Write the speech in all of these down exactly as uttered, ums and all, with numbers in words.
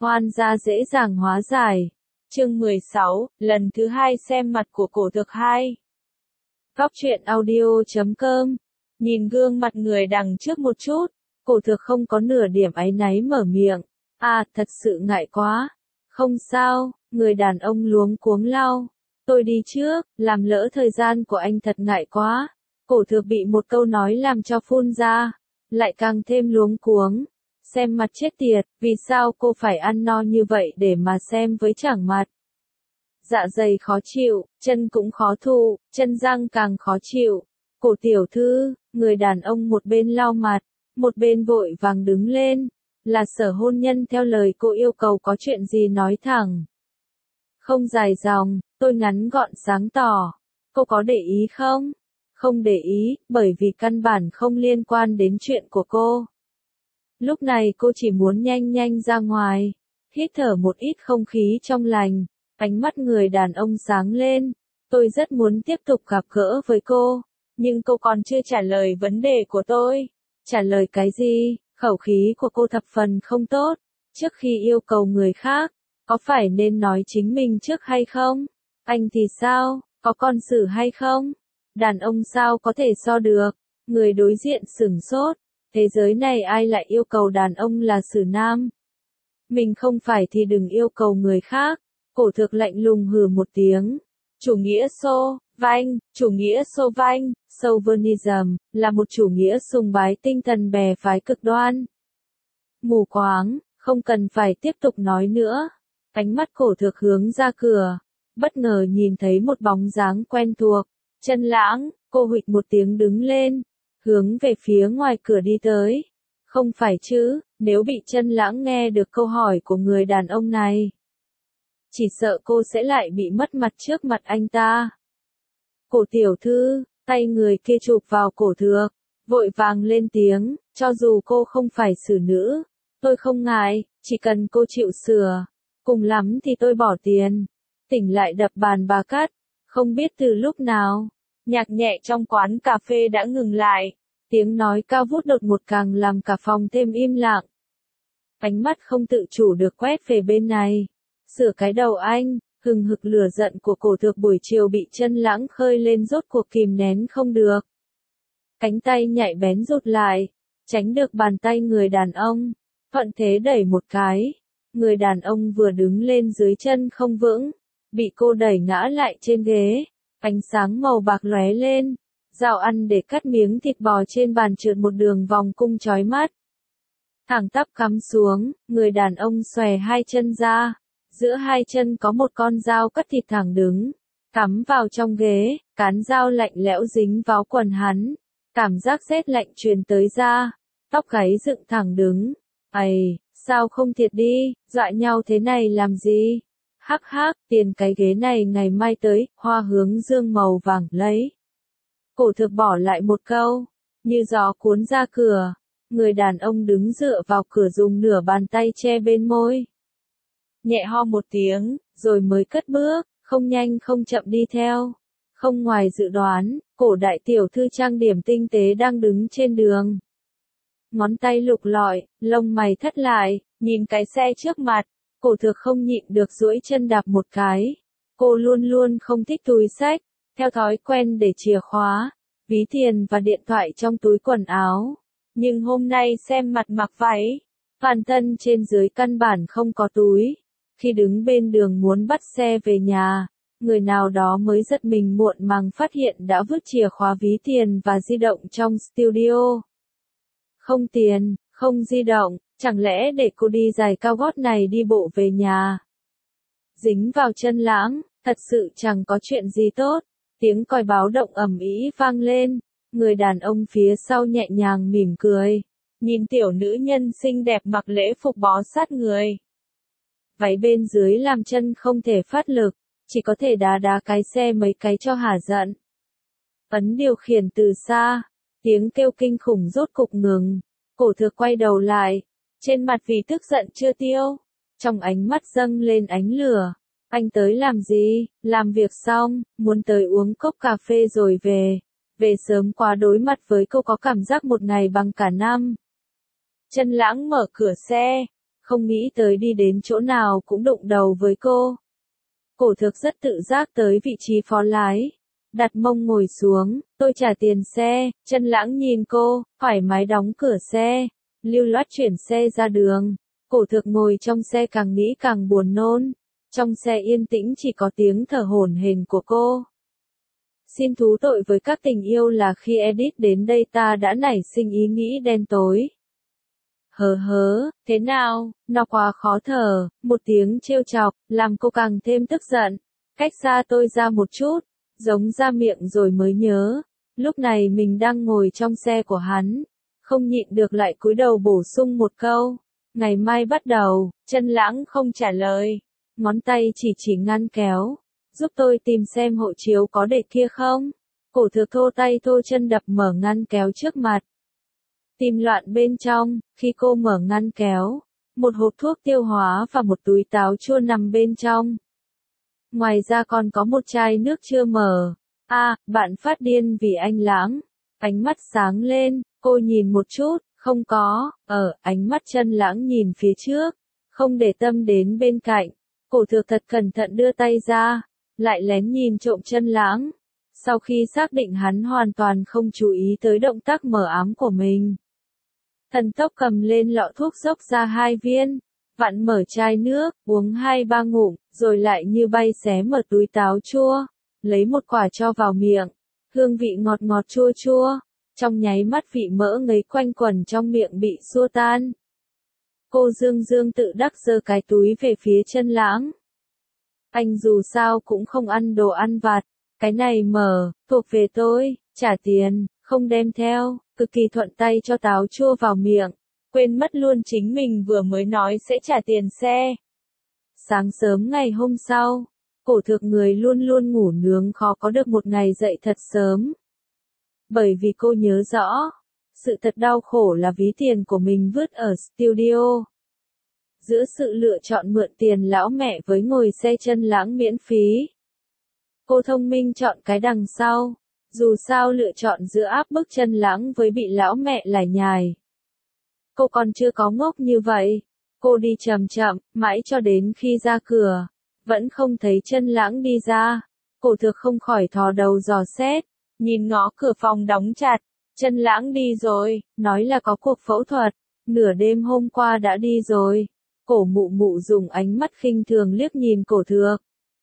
Hoan gia dễ dàng hóa giải. Chương mười sáu, lần thứ hai xem mặt của cổ thực hai. Góc truyện audio chấm com. Nhìn gương mặt người đằng trước một chút, cổ thực không có nửa điểm áy náy mở miệng. À, thật sự ngại quá. Không sao, người đàn ông luống cuống lau. Tôi đi trước, làm lỡ thời gian của anh thật ngại quá. Cổ thực bị một câu nói làm cho phun ra, lại càng thêm luống cuống. Xem mặt chết tiệt, vì sao cô phải ăn no như vậy để mà xem với chẳng mặt. Dạ dày khó chịu, chân cũng khó thụ, chân răng càng khó chịu. Cổ tiểu thư, người đàn ông một bên lau mặt, một bên vội vàng đứng lên. Là Sở hôn nhân theo lời cô yêu cầu có chuyện gì nói thẳng. Không dài dòng, tôi ngắn gọn sáng tỏ. Cô có để ý không? Không để ý, bởi vì căn bản không liên quan đến chuyện của cô. Lúc này cô chỉ muốn nhanh nhanh ra ngoài, hít thở một ít không khí trong lành. Ánh mắt người đàn ông sáng lên. Tôi rất muốn tiếp tục gặp gỡ với cô, nhưng cô còn chưa trả lời vấn đề của tôi. Trả lời cái gì? Khẩu khí của cô thập phần không tốt. Trước khi yêu cầu người khác, có phải nên nói chính mình trước hay không? Anh thì sao? Có con xử hay không? Đàn ông sao có thể so được? Người đối diện sửng sốt. Thế giới này ai lại yêu cầu đàn ông là xử nam? Mình không phải thì đừng yêu cầu người khác. Cổ thực lạnh lùng hừ một tiếng. Chủ nghĩa xô, vanh, chủ nghĩa xô vanh, chauvinism, là một chủ nghĩa sùng bái tinh thần bè phái cực đoan. Mù quáng, không cần phải tiếp tục nói nữa. Ánh mắt cổ thực hướng ra cửa, bất ngờ nhìn thấy một bóng dáng quen thuộc. Chân Lãng, cô huỵch một tiếng đứng lên, hướng về phía ngoài cửa đi tới. Không phải chứ, nếu bị Chân Lãng nghe được câu hỏi của người đàn ông này, chỉ sợ cô sẽ lại bị mất mặt trước mặt anh ta. Cổ tiểu thư, tay người kia chụp vào cổ thực, vội vàng lên tiếng, cho dù cô không phải xử nữ, tôi không ngại, chỉ cần cô chịu sửa, cùng lắm thì tôi bỏ tiền. Tỉnh lại đập bàn bà cắt, không biết từ lúc nào, nhạc nhẹ trong quán cà phê đã ngừng lại, tiếng nói cao vút đột ngột càng làm cả phòng thêm im lặng. Ánh mắt không tự chủ được quét về bên này. Sửa cái đầu anh, hừng hực lửa giận của cổ thực buổi chiều bị Chân Lãng khơi lên rốt cuộc kìm nén không được. Cánh tay nhạy bén rụt lại, tránh được bàn tay người đàn ông, thuận thế đẩy một cái. Người đàn ông vừa đứng lên dưới chân không vững, bị cô đẩy ngã lại trên ghế, ánh sáng màu bạc lóe lên, dao ăn để cắt miếng thịt bò trên bàn trượt một đường vòng cung chói mắt. Thẳng tắp cắm xuống, người đàn ông xòe hai chân ra. Giữa hai chân có một con dao cắt thịt thẳng đứng, cắm vào trong ghế, cán dao lạnh lẽo dính vào quần hắn, cảm giác rét lạnh truyền tới da, tóc gáy dựng thẳng đứng. Ây, sao không thiệt đi, dọa nhau thế này làm gì? Hắc hắc, tiền cái ghế này ngày mai tới, hoa hướng dương màu vàng lấy. Cổ thực bỏ lại một câu, như gió cuốn ra cửa, người đàn ông đứng dựa vào cửa dùng nửa bàn tay che bên môi. Nhẹ ho một tiếng, rồi mới cất bước, không nhanh không chậm đi theo. Không ngoài dự đoán, cổ đại tiểu thư trang điểm tinh tế đang đứng trên đường. Ngón tay lục lọi, lông mày thắt lại, nhìn cái xe trước mặt, cổ thực không nhịn được duỗi chân đạp một cái. Cô luôn luôn không thích túi xách, theo thói quen để chìa khóa, ví tiền và điện thoại trong túi quần áo. Nhưng hôm nay xem mặt mặc váy, toàn thân trên dưới căn bản không có túi. Khi đứng bên đường muốn bắt xe về nhà, người nào đó mới giật mình muộn màng phát hiện đã vứt chìa khóa ví tiền và di động trong studio. Không tiền, không di động, chẳng lẽ để cô đi giày cao gót này đi bộ về nhà? Dính vào Chân Lãng, thật sự chẳng có chuyện gì tốt. Tiếng còi báo động ầm ĩ vang lên, người đàn ông phía sau nhẹ nhàng mỉm cười, nhìn tiểu nữ nhân xinh đẹp mặc lễ phục bó sát người. Váy bên dưới làm chân không thể phát lực, chỉ có thể đá đá cái xe mấy cái cho hả giận. Ấn điều khiển từ xa, tiếng kêu kinh khủng rốt cục ngừng, cổ thực quay đầu lại, trên mặt vì tức giận chưa tiêu, trong ánh mắt dâng lên ánh lửa. Anh tới làm gì? Làm việc xong, muốn tới uống cốc cà phê rồi về. Về sớm quá đối mặt với cô có cảm giác một ngày bằng cả năm. Chân Lãng mở cửa xe, không nghĩ tới đi đến chỗ nào cũng đụng đầu với cô. Cổ thực rất tự giác tới vị trí phó lái, đặt mông ngồi xuống, tôi trả tiền xe, Chân Lãng nhìn cô, thoải mái đóng cửa xe, lưu loát chuyển xe ra đường. Cổ thực ngồi trong xe càng nghĩ càng buồn nôn, trong xe yên tĩnh chỉ có tiếng thở hổn hển của cô. Xin thú tội với các tình yêu là khi edit đến đây ta đã nảy sinh ý nghĩ đen tối. Hớ hớ, thế nào, nó quá khó thở, một tiếng trêu chọc, làm cô càng thêm tức giận. Cách xa tôi ra một chút, giống ra miệng rồi mới nhớ. Lúc này mình đang ngồi trong xe của hắn, không nhịn được lại cúi đầu bổ sung một câu. Ngày mai bắt đầu, Chân Lãng không trả lời. Ngón tay chỉ chỉ ngăn kéo. Giúp tôi tìm xem hộ chiếu có để kia không? Cổ thực thô tay thô chân đập mở ngăn kéo trước mặt. Tìm loạn bên trong, khi cô mở ngăn kéo, một hộp thuốc tiêu hóa và một túi táo chua nằm bên trong. Ngoài ra còn có một chai nước chưa mở. À, bạn phát điên vì anh Lãng. Ánh mắt sáng lên, cô nhìn một chút, không có, ở, ánh mắt Chân Lãng nhìn phía trước, không để tâm đến bên cạnh. Cổ thực thật cẩn thận đưa tay ra, lại lén nhìn trộm Chân Lãng. Sau khi xác định hắn hoàn toàn không chú ý tới động tác mở ám của mình, thần tốc cầm lên lọ thuốc dốc ra hai viên, vặn mở chai nước, uống hai ba ngụm, rồi lại như bay xé mở túi táo chua, lấy một quả cho vào miệng, hương vị ngọt ngọt chua chua, trong nháy mắt vị mỡ ngấy quanh quẩn trong miệng bị xua tan. Cô dương dương tự đắc giơ cái túi về phía Chân Lãng. Anh dù sao cũng không ăn đồ ăn vặt, cái này mở, thuộc về tôi, trả tiền, không đem theo, cực kỳ thuận tay cho táo chua vào miệng, quên mất luôn chính mình vừa mới nói sẽ trả tiền xe. Sáng sớm ngày hôm sau, cổ thực người luôn luôn ngủ nướng khó có được một ngày dậy thật sớm. Bởi vì cô nhớ rõ, sự thật đau khổ là ví tiền của mình vứt ở studio. Giữa sự lựa chọn mượn tiền lão mẹ với ngồi xe Chân Lãng miễn phí, cô thông minh chọn cái đằng sau. Dù sao lựa chọn giữa áp bức Chân Lãng với bị lão mẹ lải nhải. Cô còn chưa có ngốc như vậy. Cô đi chậm chậm, mãi cho đến khi ra cửa, vẫn không thấy Chân Lãng đi ra. Cổ thực không khỏi thò đầu dò xét, nhìn ngó cửa phòng đóng chặt. Chân Lãng đi rồi, nói là có cuộc phẫu thuật, nửa đêm hôm qua đã đi rồi. Cổ mụ mụ dùng ánh mắt khinh thường liếc nhìn cổ thực.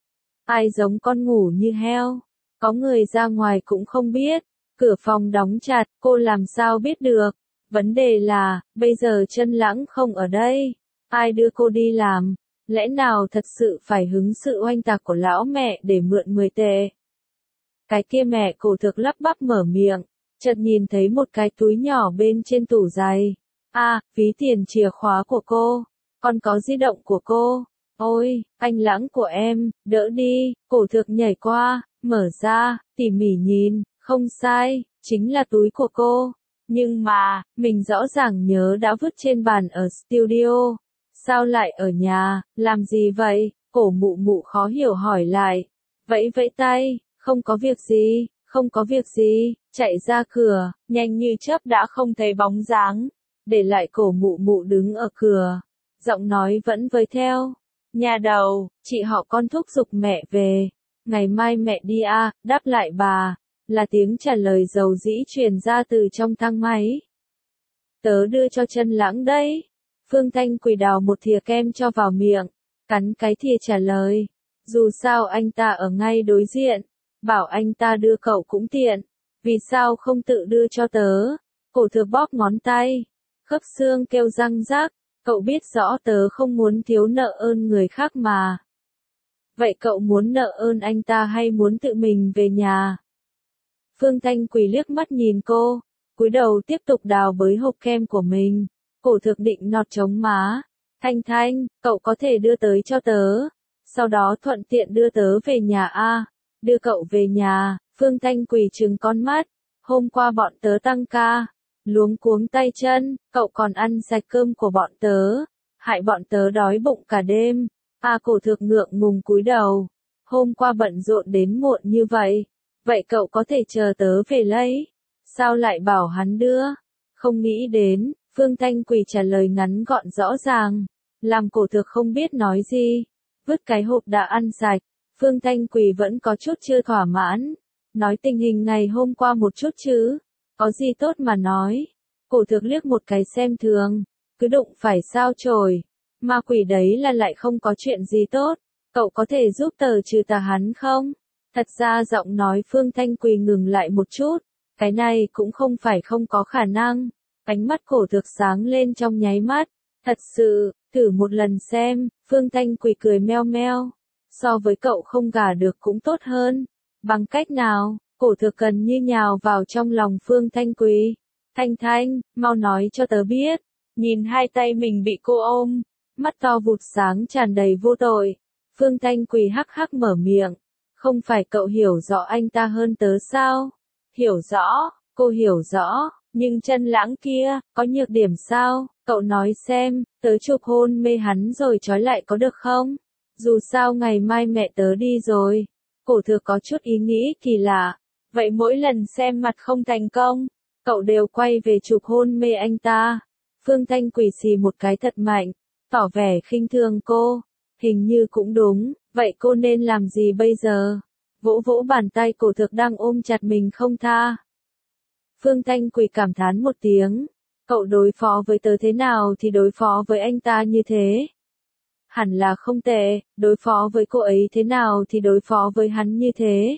Ai giống con ngủ như heo, có người ra ngoài cũng không biết, cửa phòng đóng chặt, cô làm sao biết được. Vấn đề là, bây giờ Chân Lãng không ở đây, ai đưa cô đi làm, lẽ nào thật sự phải hứng sự oanh tạc của lão mẹ để mượn mười tệ. Cái kia mẹ cổ thực lắp bắp mở miệng, chợt nhìn thấy một cái túi nhỏ bên trên tủ giày. À, ví tiền chìa khóa của cô, còn có di động của cô. Ôi, anh Lãng của em, đỡ đi, cổ thực nhảy qua, mở ra, tỉ mỉ nhìn, không sai, chính là túi của cô. Nhưng mà, mình rõ ràng nhớ đã vứt trên bàn ở studio. Sao lại ở nhà, làm gì vậy? Cổ mụ mụ khó hiểu hỏi lại. Vẫy vẫy tay, không có việc gì, không có việc gì, chạy ra cửa, nhanh như chớp đã không thấy bóng dáng. Để lại cổ mụ mụ đứng ở cửa, giọng nói vẫn vơi theo. Nhà đầu, chị họ con thúc giục mẹ về. Ngày mai mẹ đi à, đáp lại bà. Là tiếng trả lời dầu dĩ truyền ra từ trong thang máy. Tớ đưa cho Chân Lãng đấy. Phương Thanh Quỳ đào một thìa kem cho vào miệng, cắn cái thìa trả lời. Dù sao anh ta ở ngay đối diện, bảo anh ta đưa cậu cũng tiện. Vì sao không tự đưa cho tớ? Cổ thực bóp ngón tay, khớp xương kêu răng rác. Cậu biết rõ tớ không muốn thiếu nợ ơn người khác mà. Vậy cậu muốn nợ ơn anh ta hay muốn tự mình về nhà? Phương Thanh Quỳ liếc mắt nhìn cô, cúi đầu tiếp tục đào bới hộp kem của mình. Cổ thực định nọt chống má. Thanh Thanh, cậu có thể đưa tới cho tớ. Sau đó thuận tiện đưa tớ về nhà a. Đưa cậu về nhà. Phương Thanh Quỳ trừng con mắt. Hôm qua bọn tớ tăng ca, luống cuống tay chân, cậu còn ăn sạch cơm của bọn tớ, hại bọn tớ đói bụng cả đêm. À, cổ thực ngượng ngùng cúi đầu. Hôm qua bận rộn đến muộn như vậy. Vậy cậu có thể chờ tớ về lấy. Sao lại bảo hắn đưa? Không nghĩ đến. Phương Thanh Quỳ trả lời ngắn gọn rõ ràng. làm cổ thực không biết nói gì. Vứt cái hộp đã ăn sạch, Phương Thanh Quỳ vẫn có chút chưa thỏa mãn. Nói tình hình ngày hôm qua một chút chứ, có gì tốt mà nói. Cổ thực liếc một cái xem thường, cứ đụng phải sao chổi. Ma quỷ đấy là lại không có chuyện gì tốt, cậu có thể giúp tờ trừ tà hắn không? Thật ra giọng nói Phương Thanh Quỳ ngừng lại một chút, cái này cũng không phải không có khả năng. Ánh mắt cổ thực sáng lên trong nháy mắt, thật sự, thử một lần xem, Phương Thanh Quỳ cười meo meo. So với cậu không gả được cũng tốt hơn. Bằng cách nào? Cổ thực cần như nhào vào trong lòng Phương Thanh Quỳ. Thanh Thanh, mau nói cho tớ biết. Nhìn hai tay mình bị cô ôm, mắt to vụt sáng tràn đầy vô tội. Phương Thanh Quỳ hắc hắc mở miệng. Không phải cậu hiểu rõ anh ta hơn tớ sao? Hiểu rõ, cô hiểu rõ, nhưng chân lãng kia, có nhược điểm sao? Cậu nói xem, tớ chụp hôn mê hắn rồi trói lại có được không? Dù sao ngày mai mẹ tớ đi rồi. Cổ thực có chút ý nghĩ kỳ lạ. Vậy mỗi lần xem mặt không thành công, cậu đều quay về chụp hôn mê anh ta. Phương Thanh Quỳ xì một cái thật mạnh, tỏ vẻ khinh thường cô. Hình như cũng đúng, vậy cô nên làm gì bây giờ? Vỗ vỗ bàn tay cổ thực đang ôm chặt mình không tha. Phương Thanh Quỳ cảm thán một tiếng. Cậu đối phó với tớ thế nào thì đối phó với anh ta như thế. Hẳn là không tệ, đối phó với cô ấy thế nào thì đối phó với hắn như thế.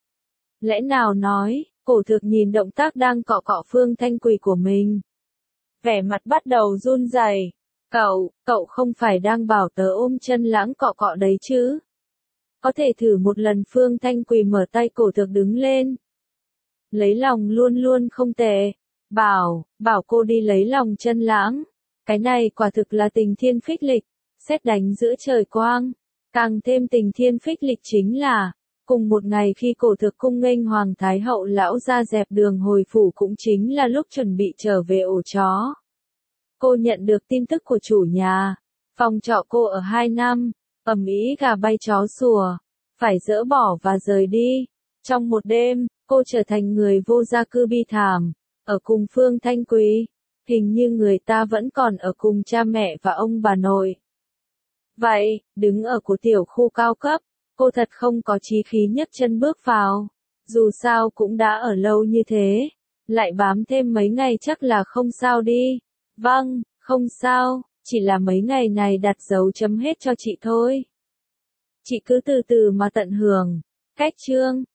Lẽ nào nói, cổ thực nhìn động tác đang cọ cọ Phương Thanh Quỳ của mình. Vẻ mặt bắt đầu run rẩy. Cậu, cậu không phải đang bảo tớ ôm chân lãng cọ cọ đấy chứ? Có thể thử một lần. Phương Thanh Quỳ mở tay cổ thực đứng lên. Lấy lòng luôn luôn không tệ. Bảo, bảo cô đi lấy lòng chân lãng. Cái này quả thực là tình thiên phích lịch. Sét đánh giữa trời quang. Càng thêm tình thiên phích lịch chính là, cùng một ngày khi cổ thực cung nghênh Hoàng Thái Hậu lão ra dẹp đường hồi phủ cũng chính là lúc chuẩn bị trở về ổ chó. Cô nhận được tin tức của chủ nhà. Phòng trọ cô ở hai năm, ầm ĩ gà bay chó sủa, phải dỡ bỏ và rời đi. Trong một đêm, cô trở thành người vô gia cư bi thảm, ở cùng Phương Thanh Quỳ. Hình như người ta vẫn còn ở cùng cha mẹ và ông bà nội. Vậy, đứng ở của tiểu khu cao cấp, cô thật không có chí khí nhấc chân bước vào. Dù sao cũng đã ở lâu như thế, lại bám thêm mấy ngày chắc là không sao đi. Vâng, không sao, chỉ là mấy ngày này đặt dấu chấm hết cho chị thôi. Chị cứ từ từ mà tận hưởng. Cách chương